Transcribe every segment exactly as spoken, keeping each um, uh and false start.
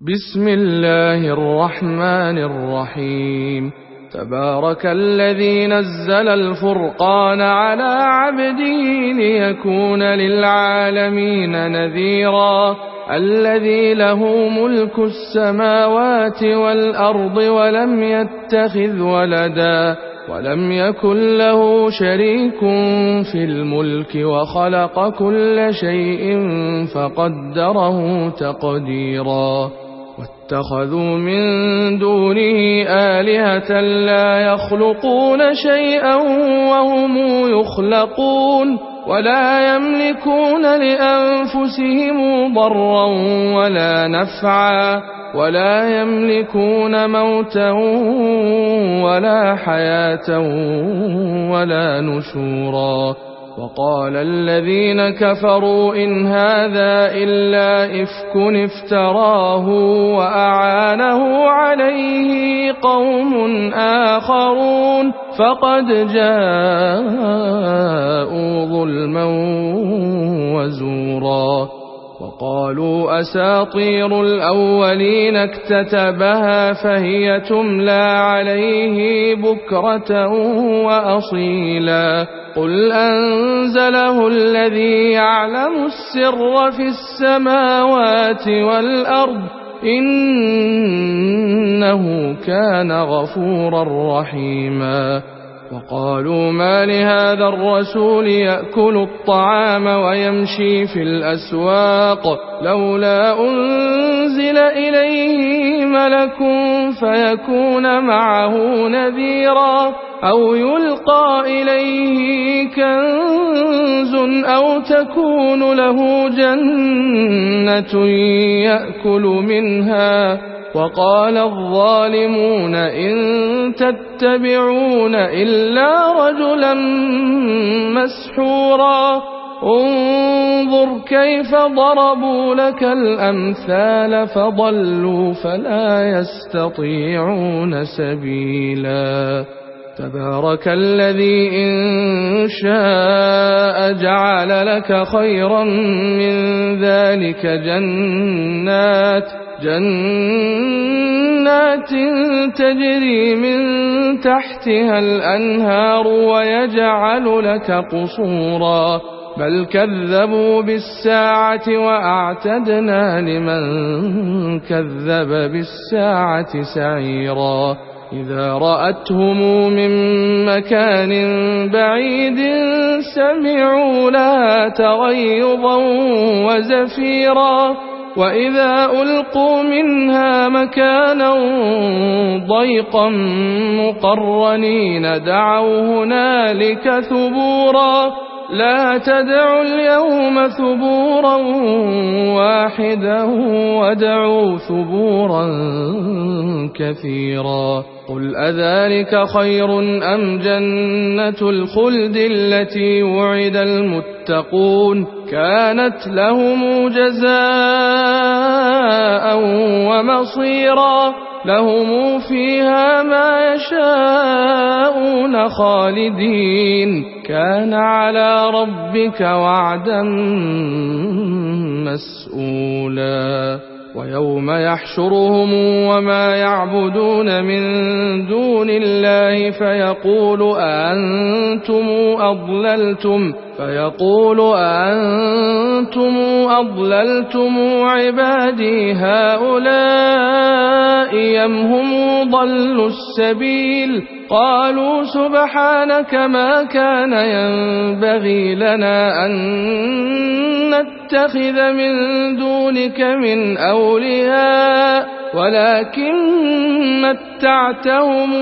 بسم الله الرحمن الرحيم. تبارك الذي نزل الفرقان على عبده ليكون للعالمين نذيرا. الذي له ملك السماوات والأرض ولم يتخذ ولدا ولم يكن له شريك في الملك وخلق كل شيء فقدره تقديرا. واتخذوا من دونه آلهة لا يخلقون شيئا وهم يخلقون ولا يملكون لأنفسهم ضرا ولا نفعا ولا يملكون موتا ولا حياة ولا نشورا. وقال الذين كفروا إن هذا إلا إفك افتراه وأعانه عليه قوم آخرون فقد جاءوا ظلما وزورا. وقالوا أساطير الأولين اكتتبها فهي تملى عليه بكرة وأصيلا. قل أنزله الذي يعلم السر في السماوات والأرض إنه كان غفورا رحيما. وقالوا ما لهذا الرسول يأكل الطعام ويمشي في الأسواق لولا أنزل إليه ملك فيكون معه نذيرا أو يلقى إليه كنز أو تكون له جنة يأكل منها. وقال الظالمون إن تتبعون إلا رجلا مسحورا. انظر كيف ضربوا لك الأمثال فضلوا فلا يستطيعون سبيلا. تبارك الذي إن شاء جعل لك خيرا من ذلك جنات جنات تجري من تحتها الأنهار ويجعل لك قصورا بل كذبوا بالساعة وأعتدنا لمن كذب بالساعة سعيرا. إذا رأتهم من مكان بعيد سمعوا لها تغيظا وزفيرا. وإذا ألقوا منها مكانا ضيقا مقرنين دعوا هنالك ثبورا. لا تدعوا اليوم ثبورا واحدا وادعوا ثبورا كثيرا. قل أذلك خير أم جنة الخلد التي وعد المتقون كانت لهم جزاء ومصيرا. لهم فيها ما يشاءون خالدين كان على ربك وعدا مسئولا. ويوم يحشرهم وما يعبدون من دون الله فيقول أأنتم أضللتم فيقول أأنتم أضللتم عبادي هؤلاء أم هم ضلوا السبيل. قالوا سبحانك ما كان ينبغي لنا أن نتخذ من دونك من أولياء ولكن متعتهم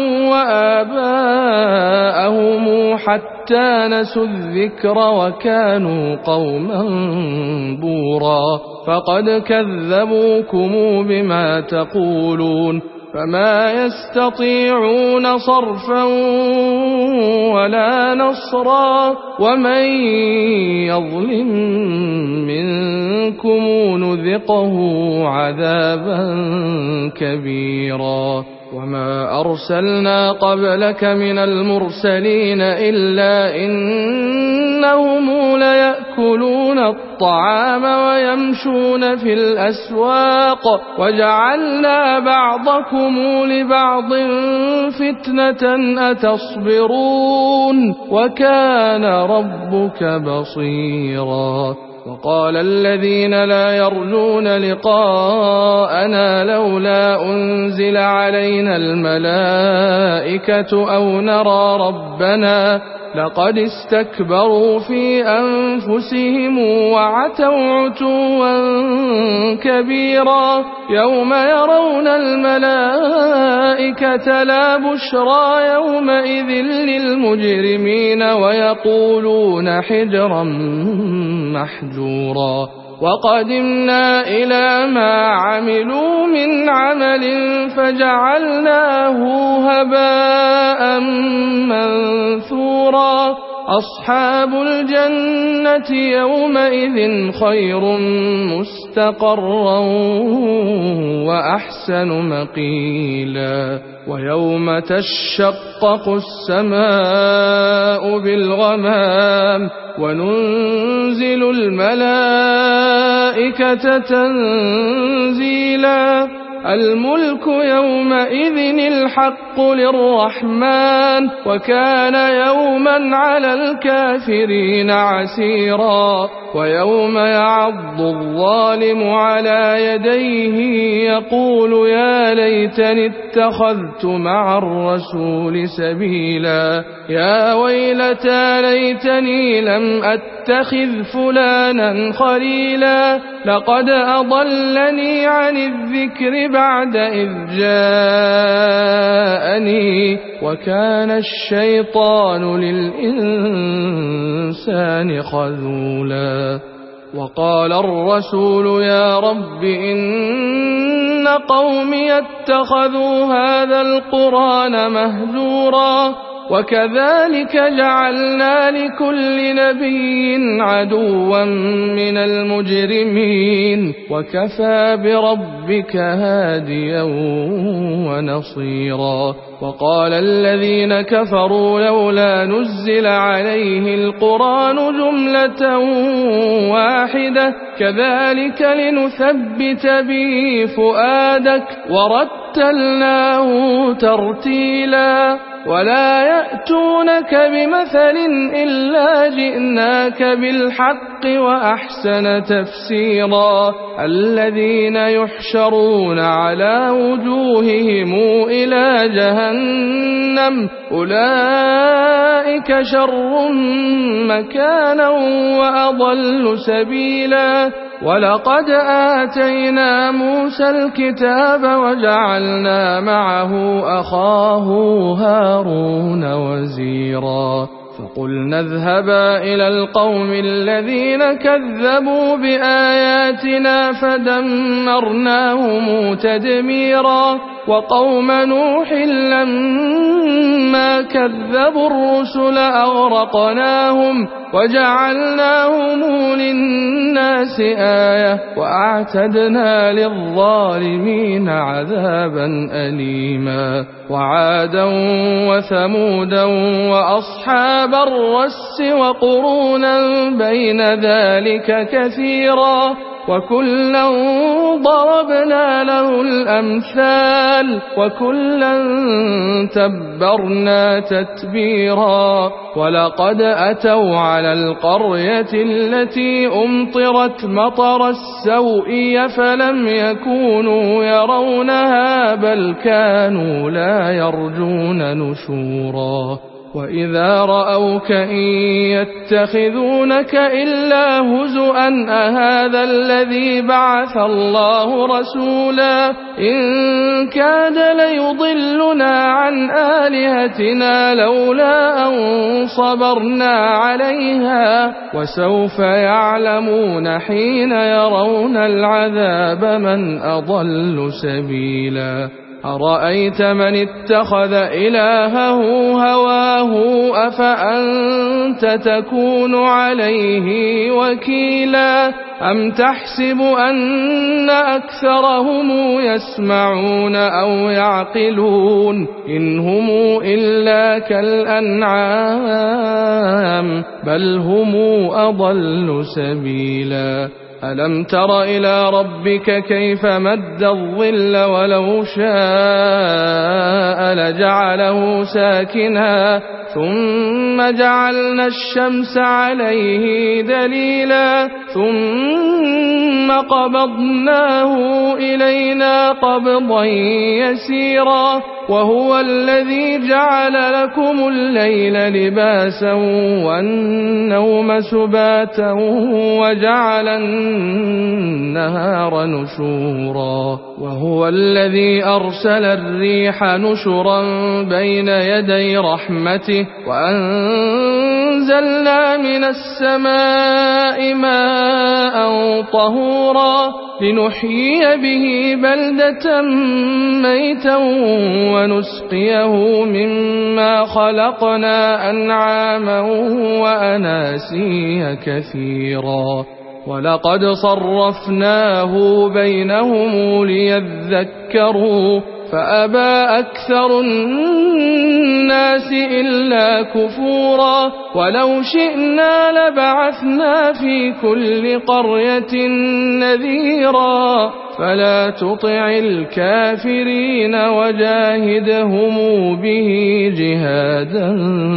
وآباءهم حتى نسوا الذكر وكانوا قوما بورا. فقد كذبوكم بما تقولون فما يستطيعون صرفا ولا نصرا. ومن يظلم منكم نذقه عذابا كبيرا. وما أرسلنا قبلك من المرسلين إلا إنهم ليأكلون الطعام ويمشون في الأسواق وجعلنا بعضكم لبعض فتنة أتصبرون وكان ربك بصيرا. وقال الذين لا يرجون لقاءنا لولا أنزل علينا الملائكة أو نرى ربنا لقد استكبروا في أنفسهم وعتوا عتوا كبيرا. يوم يرون الملائكة لا بشرى يومئذ للمجرمين ويقولون حجرا محجورا. وقدمنا إلى ما عملوا من عمل فجعلناه هباء منثورا. أصحاب الجنة يومئذ خير مستقرا وأحسن مقيلا. ويوم تشقق السماء بالغمام وننزل الملائكة تنزيلا. الملك يومئذ الحق للرحمن وكان يوما على الكافرين عسيرا. ويوم يعض الظالم على يديه يقول يا ليتني اتخذت مع الرسول سبيلا. يا ويلتى ليتني لم أتخذ فلانا خليلا لقد أضلني عن الذكر بعد إذ جاءني وكان الشيطان للإنسان خذولا. وقال الرسول يا رب إن قومي اتخذوا هذا القرآن مهجورا. وكذلك جعلنا لكل نبي عدوا من المجرمين وكفى بربك هاديا ونصيرا. وقال الذين كفروا لولا نزل عليه القرآن جملة واحدة كذلك لنثبت به فؤادك ورتلناه ترتيلا. ولا يأتونك بمثل إلا جئناك بالحق وأحسن تفسيرا. الذين يحشرون على وجوههم إلى جهنم أولئك شر مكانا وأضل سبيلا. ولقد آتينا موسى الكتاب وجعلنا معه أخاه هارون وزيرا. فقلنا اذهبا إلى القوم الذين كذبوا بآياتنا فدمرناهم تدميرا. وقوم نوح لما كذبوا الرسل أغرقناهم وجعلناهم للناس آية وأعتدنا للظالمين عذابا أليما. وعادا وثمودا وأصحاب الرس وقرونا بين ذلك كثيرا وكلا ضربنا له الأمثال وكلا تبرنا تتبيرا. ولقد أتوا على القرية التي أمطرت مطر السوء فلم يكونوا يرونها بل كانوا لا يرجون نشورا. وإذا رأوك إن يتخذونك إلا هزؤا أهذا الذي بعث الله رسولا إن كاد ليضلنا عن آلهتنا لولا أن صبرنا عليها وسوف يعلمون حين يرون العذاب من أضل سبيلا. أرأيت من اتخذ إلهه هواه أفأنت تكون عليه وكيلا أم تحسب أن أكثرهم يسمعون أو يعقلون إن هم إلا كالأنعام بل هم أضل سبيلا ألم تر إلى ربك كيف مد الظل ولو شاء لجعله ساكنا ثم جعلنا الشمس عليه دليلا ثم قبضناه إلينا قبضا يسيرا وهو الذي جعل لكم الليل لباسا والنوم سباتا وجعل النهار نشورا وهو الذي أرسل الريح نشرا بين يدي رحمته وأنزلنا من السماء ماء طهورا لنحيي به بلدة ميتا ونسقيه مما خلقنا أنعاما وأناسيا كثيرا ولقد صرفناه بينهم ليذكروا فأبى أكثر الناس إلا كفورا ولو شئنا لبعثنا في كل قرية نذيرا فلا تطع الكافرين وجاهدهم به جهادا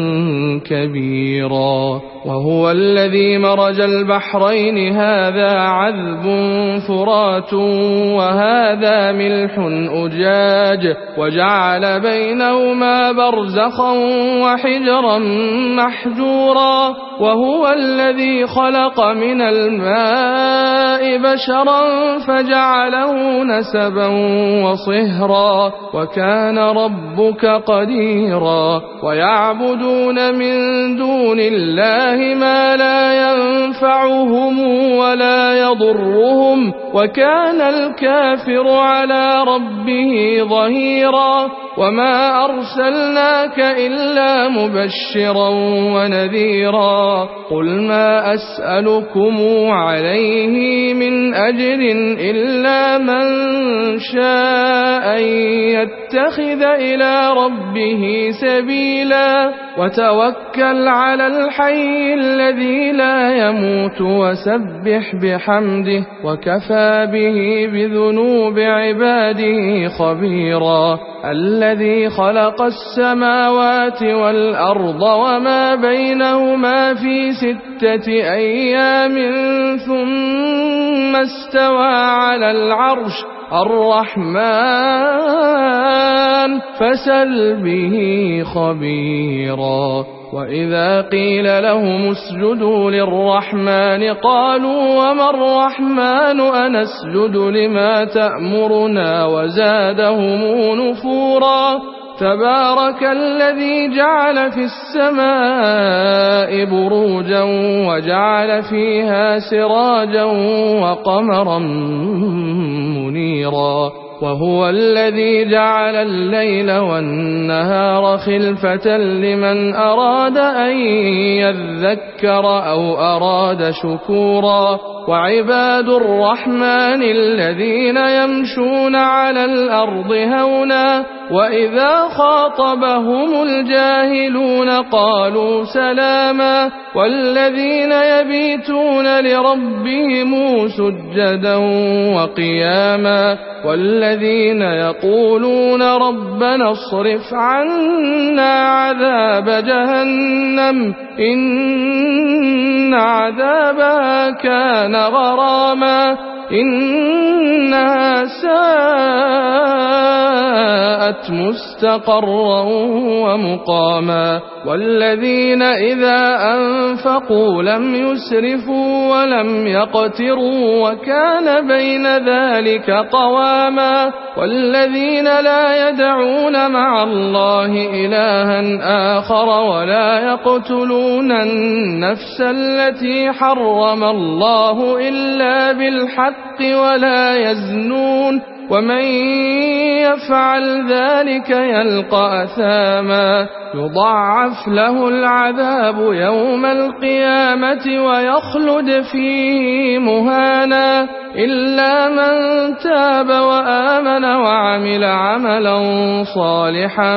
كبيرا وهو الذي مرج البحرين هذا عذب فرات وهذا ملح أجاج وجعل بينهما برزخا وحجرا محجورا وهو الذي خلق من الماء بشرا فجعله نسبا وصهرا وكان ربك قديرا ويعبدون من دون الله ما لا ينفعهم ولا يضرهم وكان الكافر على ربه ظهيرا وما أرسلناك إلا مبشرا ونذيرا قل ما أسألكم عليه من أجر إلا من شاء أن يتخذ إلى ربه سبيلا وتوكل على الحي الذي لا يموت وسبح بحمده وكفى به بذنوب عباده خبيرا الذي خلق السماوات والأرض وما بينهما في ستة أيام ثم استوى على العرش الرحمن فسل به خبيرا وإذا قيل لهم اسجدوا للرحمن قالوا وما الرحمن أنسجد لما تأمرنا وزادهم نفورا تبارك الذي جعل في السماء بروجا وجعل فيها سراجا وقمرا منيرا وهو الذي جعل الليل والنهار خلفة لمن أراد أن يذكر أو أراد شكورا وعباد الرحمن الذين يمشون على الأرض هونا وإذا خاطبهم الجاهلون قالوا سلاما والذين يبيتون لربهم سجدا وقياما والذين يقولون ربنا اصرف عنا عذاب جهنم إن عذابها كان غراما إنها ساءت مستقرا ومقاما والذين إذا أنفقوا لم يسرفوا ولم يقتروا وكان بين ذلك قواما والذين لا يدعون مع الله إلها آخر ولا يقتلون النفس التي حرم الله إلا بالحق ولا يزنون ومن يفعل ذلك يلقى أثاما يضاعف له العذاب يوم القيامة ويخلد فيه مهانا إلا من تاب وآمن وعمل عملا صالحا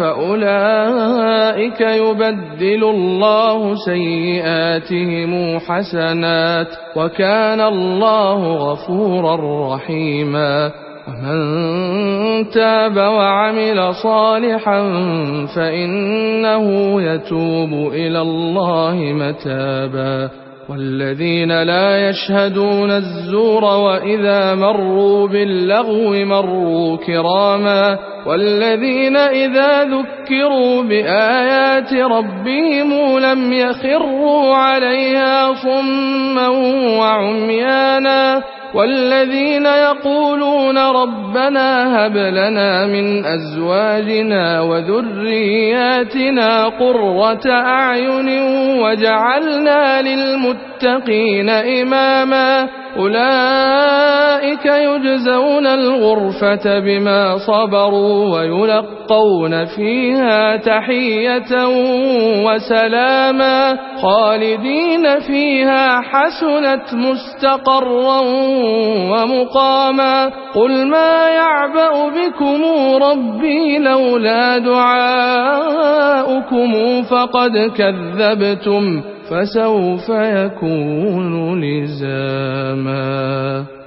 فأولئك يبدل الله سيئاتهم حسنات وكان الله غفورا رحيما ومن تاب وعمل صالحا فإنه يتوب إلى الله متابا والذين لا يشهدون الزور وإذا مروا باللغو مروا كراما والذين إذا ذكروا بآيات ربهم لم يخروا عليها صما وعميانا والذين يقولون ربنا هب لنا من أزواجنا وذرياتنا قرة أعين واجعلنا للمتقين إماما أولئك يجزون الغرفة بما صبروا ويلقون فيها تحية وسلاما خالدين فيها حسنت مستقرا ومقاما قل ما يعبأ بكم ربي لولا دعاؤكم فقد كذبتم فسوف يكون لزاما.